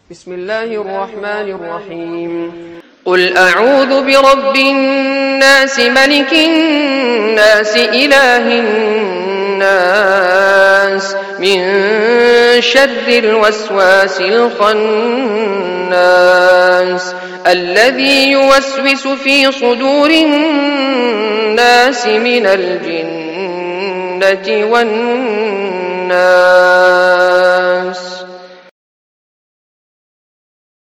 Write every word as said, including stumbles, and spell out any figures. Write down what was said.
بسم الله الرحمن الرحيم قل أعوذ برب الناس ملك الناس إله الناس من شر الوسواس الخناس الذي يوسوس في صدور الناس من الجنة والناس.